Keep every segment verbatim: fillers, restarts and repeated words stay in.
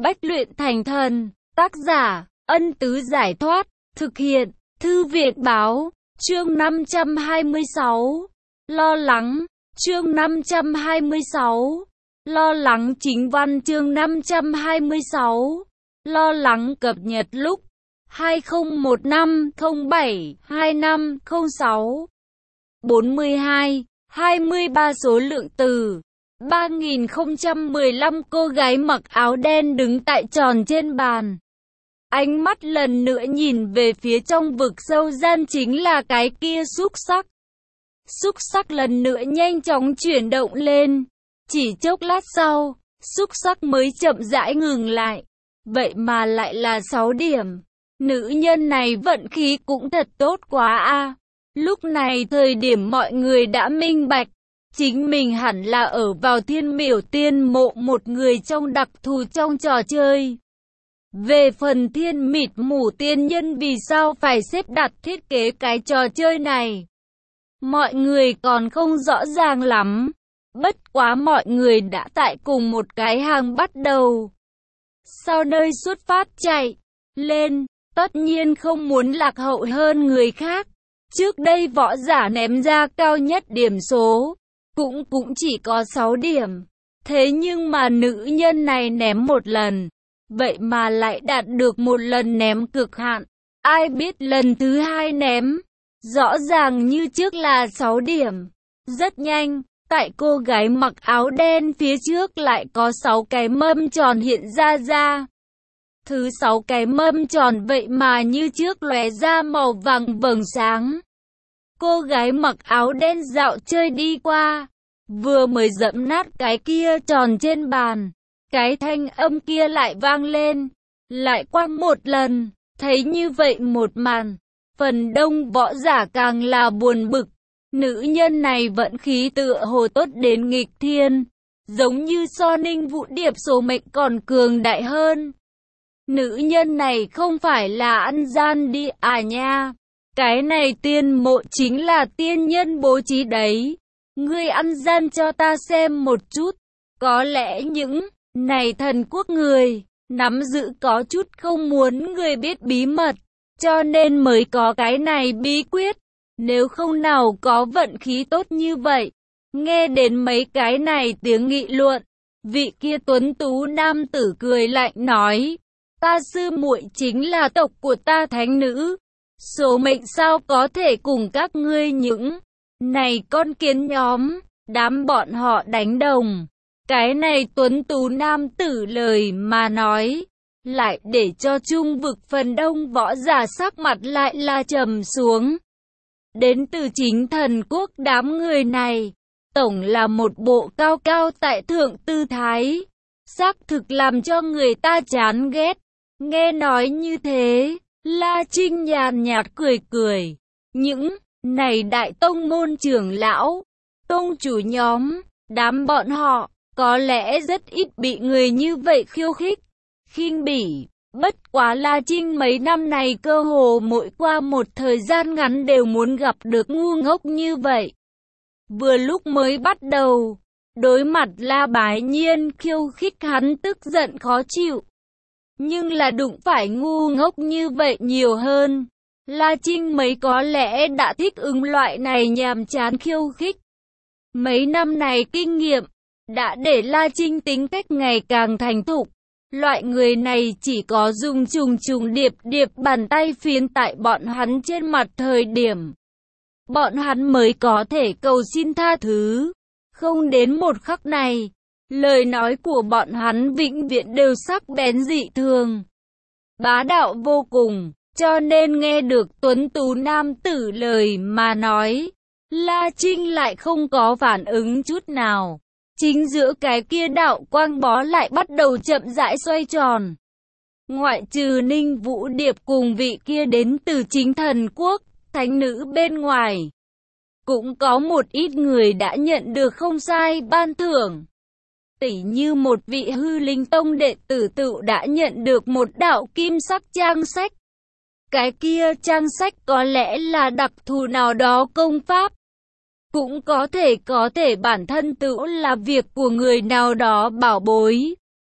Bách luyện thành thần. Tác giả, Ân Tứ Giải Thoát. Thực hiện, Thư viện Báo. Chương năm trăm hai mươi sáu. Lo lắng. Chương năm trăm hai mươi sáu. Lo lắng chính văn. Chương năm trăm hai mươi sáu. Lo lắng cập nhật lúc hai không một năm không bảy hai năm không sáu. bốn mươi hai, hai mươi ba số lượng từ. ba nghìn không trăm mười lăm cô gái mặc áo đen đứng tại tròn trên bàn. Ánh mắt lần nữa nhìn về phía trong vực sâu gian, chính là cái kia xúc sắc. Xúc sắc lần nữa nhanh chóng chuyển động lên. Chỉ chốc lát sau, xúc sắc mới chậm rãi ngừng lại. Vậy mà lại là sáu điểm. Nữ nhân này vận khí cũng thật tốt quá a. Lúc này thời điểm mọi người đã minh bạch, chính mình hẳn là ở vào Thiên Miểu Tiên Mộ, một người trong đặc thù trong trò chơi. Về phần Thiên Mịt Mù Tiên Nhân vì sao phải xếp đặt thiết kế cái trò chơi này, mọi người còn không rõ ràng lắm. Bất quá mọi người đã tại cùng một cái hàng bắt đầu. Sau nơi xuất phát chạy lên, tất nhiên không muốn lạc hậu hơn người khác. Trước đây võ giả ném ra cao nhất điểm số cũng cũng chỉ có sáu điểm. Thế nhưng mà nữ nhân này ném một lần, vậy mà lại đạt được một lần ném cực hạn. Ai biết lần thứ hai ném, rõ ràng như trước là sáu điểm. Rất nhanh, tại cô gái mặc áo đen phía trước lại có sáu cái mâm tròn hiện ra ra. Thứ sáu cái mâm tròn vậy mà như trước lóe ra màu vàng vầng sáng. Cô gái mặc áo đen dạo chơi đi qua, vừa mới dẫm nát cái kia tròn trên bàn, cái thanh âm kia lại vang lên, lại quăng một lần. Thấy như vậy một màn, phần đông võ giả càng là buồn bực. Nữ nhân này vận khí tựa hồ tốt đến nghịch thiên, giống như so Ninh Vũ Điệp số mệnh còn cường đại hơn. Nữ nhân này không phải là ăn gian đi à nha. Cái này tiên mộ chính là tiên nhân bố trí đấy. Ngươi ăn gian cho ta xem một chút. Có lẽ những này thần quốc người nắm giữ có chút không muốn người biết bí mật, cho nên mới có cái này bí quyết. Nếu không nào có vận khí tốt như vậy. Nghe đến mấy cái này tiếng nghị luận, vị kia tuấn tú nam tử cười lạnh nói: ta sư muội chính là tộc của ta thánh nữ. Số mệnh sao có thể cùng các ngươi những này con kiến nhóm, đám bọn họ đánh đồng. Cái này tuấn tú nam tử lời mà nói, lại để cho trung vực phần đông võ giả sắc mặt lại là trầm xuống. Đến từ chính thần quốc đám người này, tổng là một bộ cao cao tại thượng tư thái, xác thực làm cho người ta chán ghét. Nghe nói như thế, La Trinh nhàn nhạt cười cười. Những này đại tông môn trưởng lão, tông chủ nhóm, đám bọn họ, có lẽ rất ít bị người như vậy khiêu khích, khinh bỉ. Bất quá La Trinh mấy năm này cơ hồ mỗi qua một thời gian ngắn đều muốn gặp được ngu ngốc như vậy. Vừa lúc mới bắt đầu, đối mặt La Bái Nhiên khiêu khích hắn tức giận khó chịu. Nhưng là đụng phải ngu ngốc như vậy nhiều hơn, La Trinh mấy có lẽ đã thích ứng loại này nhàm chán khiêu khích. Mấy năm này kinh nghiệm đã để La Trinh tính cách ngày càng thành thục. Loại người này chỉ có dùng trùng trùng điệp điệp bàn tay phiến tại bọn hắn trên mặt thời điểm, bọn hắn mới có thể cầu xin tha thứ. Không đến một khắc này, lời nói của bọn hắn vĩnh viễn đều sắc bén dị thường, bá đạo vô cùng. Cho nên nghe được tuấn tú nam tử lời mà nói, La Trinh lại không có phản ứng chút nào. Chính giữa cái kia đạo quang bó lại bắt đầu chậm rãi xoay tròn. Ngoại trừ Ninh Vũ Điệp cùng vị kia đến từ chính thần quốc, thánh nữ bên ngoài, cũng có một ít người đã nhận được không sai ban thưởng. Tỉ như một vị Hư Linh Tông đệ tử tự đã nhận được một đạo kim sắc trang sách. Cái kia trang sách có lẽ là đặc thù nào đó công pháp. Cũng có thể có thể bản thân tự là việc của người nào đó bảo bối.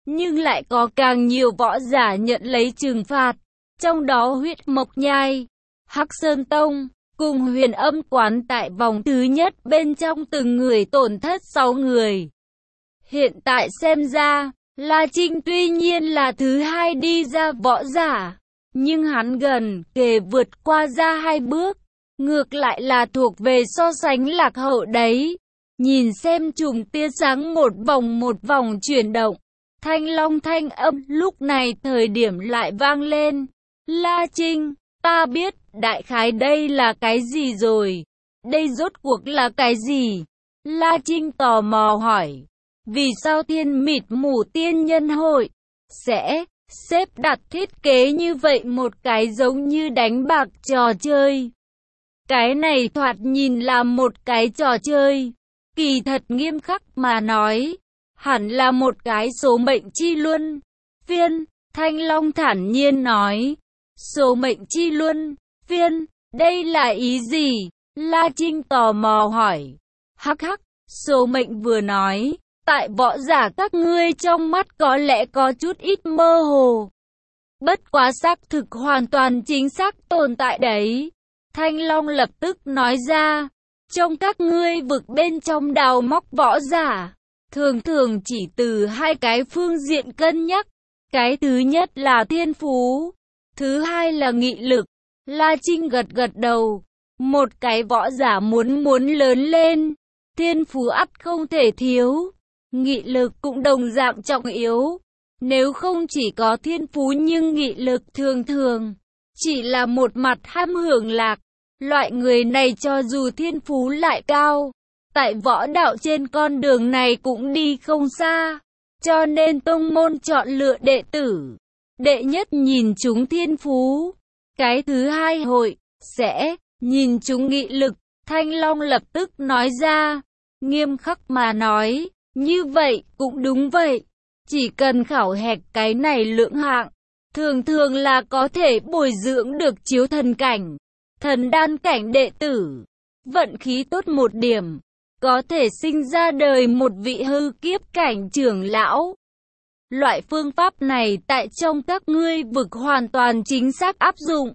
nhưng lại có càng nhiều võ giả nhận lấy trừng phạt, trong đó Huyết Mộc Nhai, Hắc Sơn Tông, cùng Huyền Âm Quán tại vòng thứ nhất bên trong từng người tổn thất sáu người. Hiện tại xem ra, La Trinh tuy nhiên là thứ hai đi ra võ giả, nhưng hắn gần kề vượt qua ra hai bước, ngược lại là thuộc về so sánh lạc hậu đấy. Nhìn xem chùm tia sáng một vòng một vòng chuyển động, Thanh Long thanh âm lúc này thời điểm lại vang lên. La Trinh, ta biết đại khái đây là cái gì rồi. Đây rốt cuộc là cái gì? La Trinh tò mò hỏi. Vì sao Thiên Mịt Mù Tiên Nhân Hội sẽ xếp đặt thiết kế như vậy một cái giống như đánh bạc trò chơi? Cái này thoạt nhìn là một cái trò chơi, kỳ thật nghiêm khắc mà nói, hẳn là một cái số mệnh chi luân phiên. Thanh Long thản nhiên nói. Số mệnh chi luân phiên, đây là ý gì? La Trinh tò mò hỏi. Hắc hắc, số mệnh vừa nói, tại võ giả các ngươi trong mắt có lẽ có chút ít mơ hồ. Bất quá xác thực hoàn toàn chính xác tồn tại đấy. Thanh Long lập tức nói ra. Trong các ngươi vực bên trong đào móc võ giả, thường thường chỉ từ hai cái phương diện cân nhắc. Cái thứ nhất là thiên phú, thứ hai là nghị lực. La Trinh gật gật đầu. Một cái võ giả muốn muốn lớn lên, thiên phú ắt không thể thiếu, nghị lực cũng đồng dạng trọng yếu. Nếu không chỉ có thiên phú nhưng nghị lực thường thường chỉ là một mặt ham hưởng lạc, loại người này cho dù thiên phú lại cao, tại võ đạo trên con đường này cũng đi không xa. Cho nên tông môn chọn lựa đệ tử, đệ nhất nhìn chúng thiên phú, cái thứ hai hội sẽ nhìn chúng nghị lực. Thanh Long lập tức nói ra. Nghiêm khắc mà nói, như vậy cũng đúng vậy. Chỉ cần khảo hạch cái này lượng hạng, thường thường là có thể bồi dưỡng được chiếu thần cảnh, thần đan cảnh đệ tử. Vận khí tốt một điểm, có thể sinh ra đời một vị hư kiếp cảnh trưởng lão. Loại phương pháp này tại trong các ngươi vực hoàn toàn chính xác áp dụng.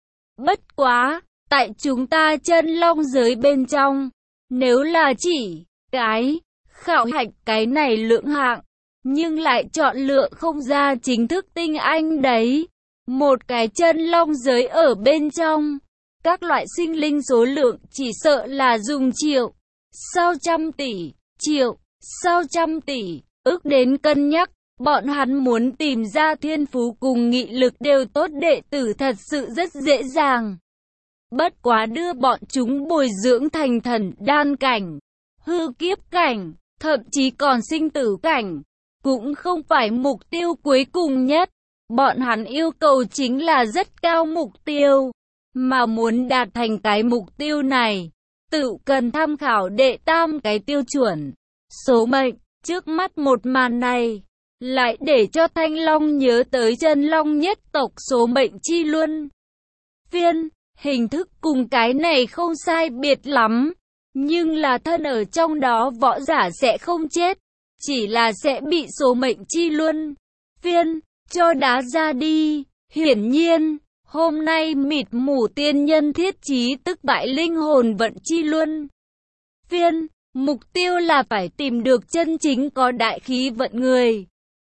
Bất quá, tại chúng ta chân long giới bên trong, nếu là chỉ cái khảo hạch cái này lượng hạng, nhưng lại chọn lựa không ra chính thức tinh anh đấy. Một cái chân long giới ở bên trong, các loại sinh linh số lượng chỉ sợ là dùng triệu, sau trăm tỷ, triệu, sau trăm tỷ, ước đến cân nhắc. Bọn hắn muốn tìm ra thiên phú cùng nghị lực đều tốt đệ tử thật sự rất dễ dàng. Bất quá đưa bọn chúng bồi dưỡng thành thần đan cảnh, hư kiếp cảnh, thậm chí còn sinh tử cảnh, cũng không phải mục tiêu cuối cùng nhất. Bọn hắn yêu cầu chính là rất cao mục tiêu, mà muốn đạt thành cái mục tiêu này, tự cần tham khảo đệ tam cái tiêu chuẩn, số mệnh. Trước mắt một màn này, lại để cho Thanh Long nhớ tới chân long nhất tộc số mệnh chi luân phiên. Hình thức cùng cái này không sai biệt lắm, nhưng là thân ở trong đó võ giả sẽ không chết, chỉ là sẽ bị số mệnh chi luân phiên cho đá ra đi. Hiển nhiên, hôm nay Mịt Mù Tiên Nhân thiết chí tức bại linh hồn vận chi luân phiên, mục tiêu là phải tìm được chân chính có đại khí vận người.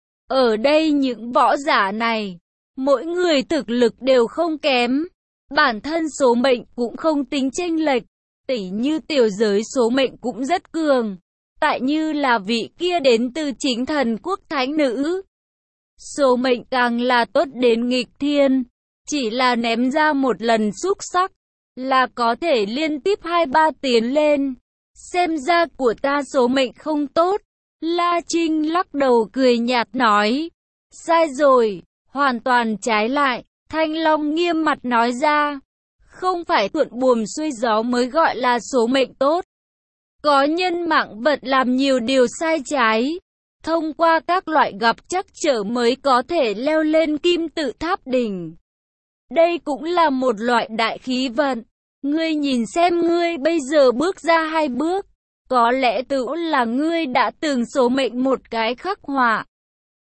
Ở đây những võ giả này, mỗi người thực lực đều không kém, bản thân số mệnh cũng không tính chênh lệch, tỉ như tiểu giới số mệnh cũng rất cường, tại như là vị kia đến từ chính thần quốc thánh nữ. Số mệnh càng là tốt đến nghịch thiên, chỉ là ném ra một lần xúc sắc, là có thể liên tiếp hai ba tiến lên. Xem ra của ta số mệnh không tốt. La Trinh lắc đầu cười nhạt nói. Sai rồi, hoàn toàn trái lại. Thanh Long nghiêm mặt nói ra. Không phải thuận buồm xuôi gió mới gọi là số mệnh tốt. Có nhân mạng vật làm nhiều điều sai trái, thông qua các loại gặp trắc trở mới có thể leo lên kim tự tháp đỉnh. Đây cũng là một loại đại khí vận. Ngươi nhìn xem ngươi bây giờ bước ra hai bước, có lẽ tự là ngươi đã từng số mệnh một cái khắc họa.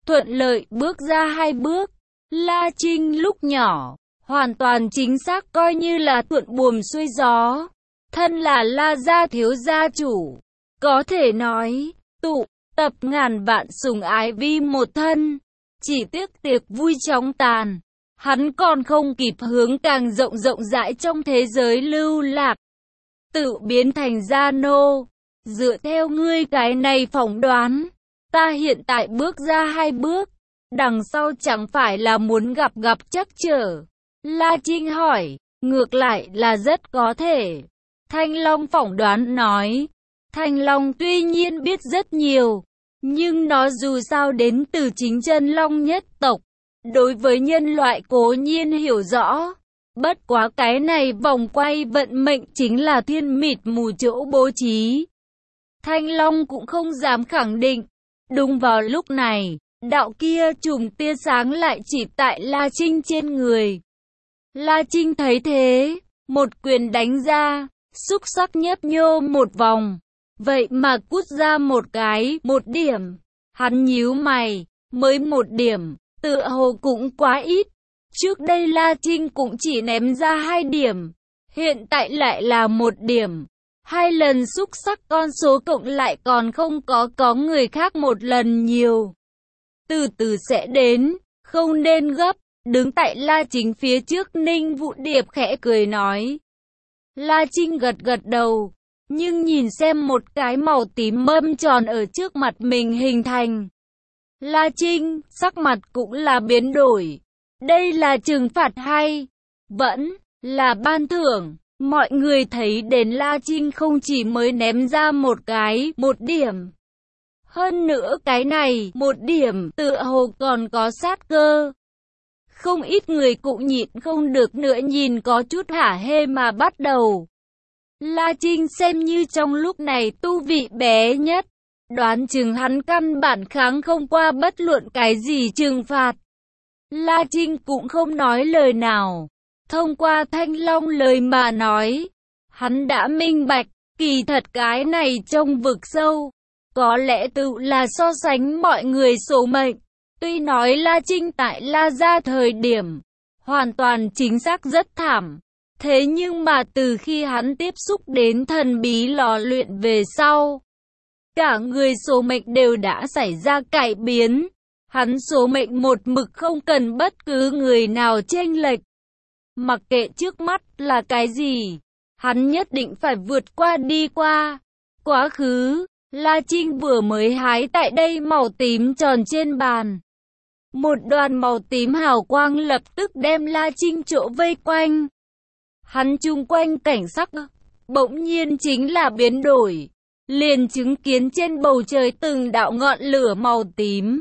thuận lợi bước ra hai bước. La Trinh lúc nhỏ, hoàn toàn chính xác coi như là thuận buồm xuôi gió. Thân là La gia thiếu gia chủ, có thể nói, tụ tập ngàn vạn sủng ái vì một thân. Chỉ tiếc tiệc vui chóng tàn, hắn còn không kịp hướng càng rộng rộng rãi trong thế giới lưu lạc, tự biến thành gia nô. Dựa theo ngươi cái này phỏng đoán, ta hiện tại bước ra hai bước, đằng sau chẳng phải là muốn gặp gặp trắc trở? La Trinh hỏi. Ngược lại là rất có thể. Thanh Long phỏng đoán nói. Thanh Long tuy nhiên biết rất nhiều, nhưng nó dù sao đến từ chính chân Long nhất tộc, đối với nhân loại cố nhiên hiểu rõ. Bất quá cái này vòng quay vận mệnh chính là thiên mịt mù chỗ bố trí. Thanh Long cũng không dám khẳng định. Đúng vào lúc này, đạo kia chùm tia sáng lại chỉ tại La Trinh trên người. La Trinh thấy thế, một quyền đánh ra, xúc sắc nhấp nhô một vòng. Vậy mà cút ra một cái, một điểm. Hắn nhíu mày, mới một điểm, tựa hồ cũng quá ít. Trước đây La Trinh cũng chỉ ném ra hai điểm, hiện tại lại là một điểm. Hai lần xúc sắc con số cộng lại còn không có có người khác một lần nhiều. Từ từ sẽ đến, không nên gấp. Đứng tại La Trinh phía trước, Ninh Vũ Điệp khẽ cười nói. La Trinh gật gật đầu, nhưng nhìn xem một cái màu tím mâm tròn ở trước mặt mình hình thành. La Trinh, sắc mặt cũng là biến đổi. Đây là trừng phạt hay vẫn là ban thưởng? Mọi người thấy đến La Trinh không chỉ mới ném ra một cái, một điểm. Hơn nữa cái này, một điểm, tựa hồ còn có sát cơ. Không ít người cũng nhịn không được nữa nhìn có chút hả hê mà bắt đầu. La Trinh xem như trong lúc này tu vị bé nhất, đoán chừng hắn căn bản kháng không qua bất luận cái gì trừng phạt. La Trinh cũng không nói lời nào. Thông qua Thanh Long lời mà nói, hắn đã minh bạch, kỳ thật cái này trong vực sâu, có lẽ tự là so sánh mọi người số mệnh. Tuy nói La Trinh tại La gia thời điểm, hoàn toàn chính xác rất thảm. Thế nhưng mà từ khi hắn tiếp xúc đến thần bí lò luyện về sau, cả người số mệnh đều đã xảy ra cải biến. Hắn số mệnh một mực không cần bất cứ người nào chênh lệch. Mặc kệ trước mắt là cái gì, hắn nhất định phải vượt qua đi qua. Quá khứ, La Trinh vừa mới hái tại đây màu tím tròn trên bàn. Một đoàn màu tím hào quang lập tức đem La Trinh chỗ vây quanh. Hắn chung quanh cảnh sắc, bỗng nhiên chính là biến đổi. Liền chứng kiến trên bầu trời từng đạo ngọn lửa màu tím,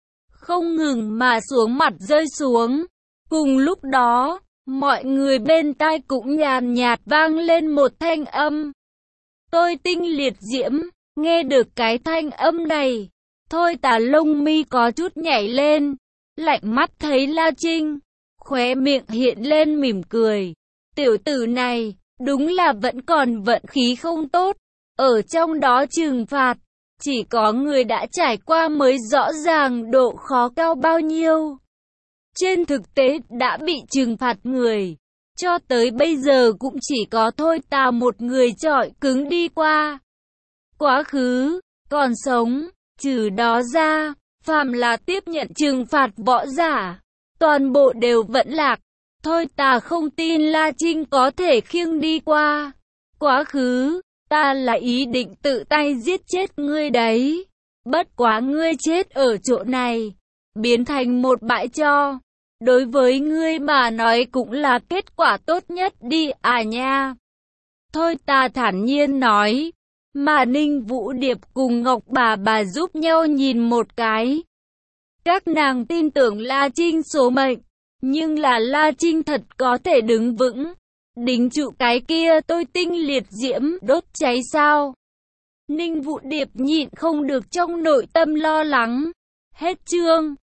không ngừng mà xuống mặt rơi xuống. Cùng lúc đó, mọi người bên tai cũng nhàn nhạt vang lên một thanh âm. Tôi tinh liệt diễm. Nghe được cái thanh âm này, Thôi Tà lông mi có chút nhảy lên, lạnh mắt thấy La Trinh, khóe miệng hiện lên mỉm cười. Tiểu tử này, đúng là vẫn còn vận khí không tốt. Ở trong đó trừng phạt, chỉ có người đã trải qua mới rõ ràng độ khó cao bao nhiêu. Trên thực tế đã bị trừng phạt người, cho tới bây giờ cũng chỉ có Thôi Tà một người chọi cứng đi qua. Quá khứ, còn sống, trừ đó ra, phàm là tiếp nhận trừng phạt võ giả, toàn bộ đều vẫn lạc. Thôi Tà không tin La Trinh có thể khiêng đi qua. Quá khứ, ta là ý định tự tay giết chết ngươi đấy. Bất quá ngươi chết ở chỗ này, biến thành một bãi tro. Đối với ngươi mà nói cũng là kết quả tốt nhất đi à nha. Thôi Tà thản nhiên nói. Mà Ninh Vũ Điệp cùng Ngọc bà bà giúp nhau nhìn một cái. Các nàng tin tưởng La Trinh số mệnh, nhưng là La Trinh thật có thể đứng vững, đính trụ cái kia tôi tinh liệt diễm đốt cháy sao? Ninh Vũ Điệp nhịn không được trong nội tâm lo lắng. Hết chương.